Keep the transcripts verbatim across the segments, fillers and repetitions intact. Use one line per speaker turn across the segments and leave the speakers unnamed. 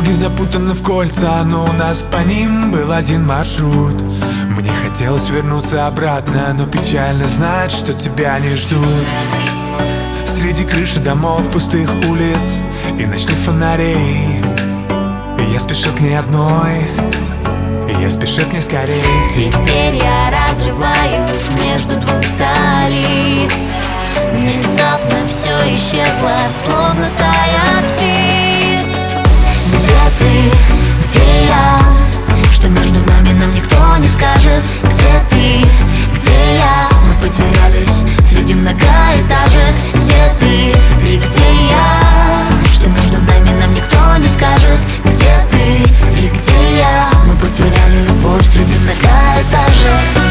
Дороги запутаны в кольца, но у нас по ним был один маршрут. Мне хотелось вернуться обратно, но печально знать, что тебя не ждут. Среди крыши домов, пустых улиц и ночных фонарей я спешу к ней одной, я спешу к ней скорей.
Теперь я разрываюсь между двух столиц. Внезапно все исчезло, словно стая птиц. Где ты, где я? Что между нами, нам никто не скажет. Где ты, где я? Мы потерялись среди многоэтажек. Где ты и где я? Что между нами, нам никто не скажет. Где ты и где я? Мы потеряли любовь среди многоэтажек.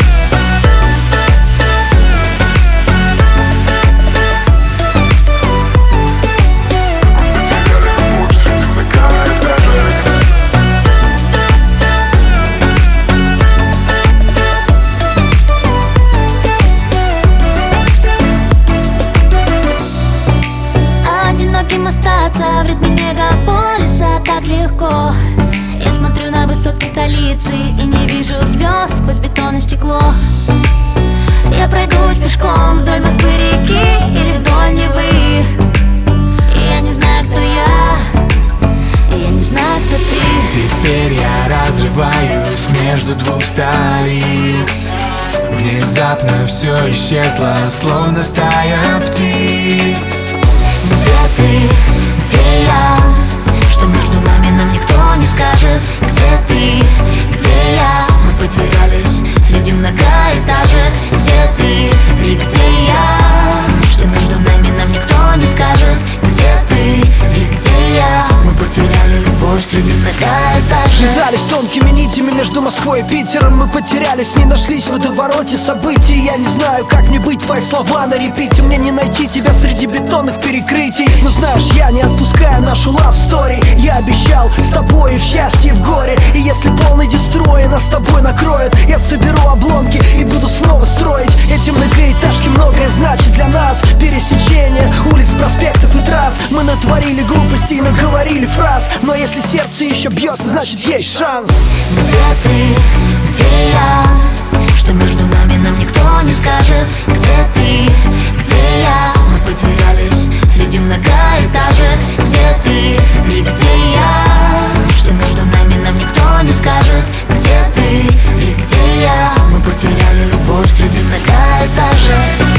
Одиноким остаться в ритме мегаполиса так легко. Я смотрю на высотки столицы и не вижу звезд сквозь бетон и стекло. Я пройдусь пешком вдоль Москвы-реки или вдоль Невы. Я не знаю, кто я, я не знаю, кто ты.
Теперь я разрываюсь между двух столиц. Внезапно все исчезло, словно стая птиц.
Где ты, где я? Что между нами, нам никто не скажет. Где ты, где я? Мы потерялись среди многоэтажек. Где ты и где я? Что между нами, нам никто не скажет. Где ты и где я? Мы потеряли любовь среди многоэтажек.
Связались тонкими нитями между Москвой и Питером. Мы потерялись, не нашлись в водовороте событий. Я не знаю, как мне быть, твои слова на репите. Мне не найти тебя среди бетонных перекрытий. Но знаешь, я не отпускаю нашу love story. Я обещал с тобой и в счастье, и в горе. И если полный дестрой нас с тобой накроет, я соберу обломки и буду снова строить. Эти многоэтажки многое значит для нас. Пересечение улиц, проспектов и трасс. Мы натворили глупостей и наговорили фраз. Но если сердце еще бьется, значит есть шанс.
Где ты, где я? Что между нами, нам никто не скажет. Где ты, где я? Мы потерялись среди многоэтажек. Где ты и где я? Что между нами, нам никто не скажет. Где ты и где я? Мы потеряли любовь среди многоэтажек.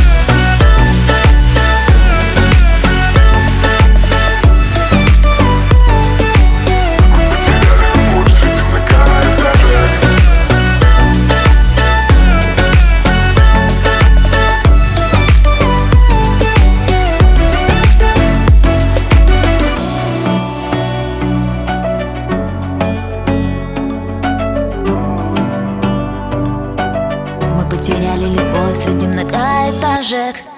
Потеряли любовь среди многоэтажек.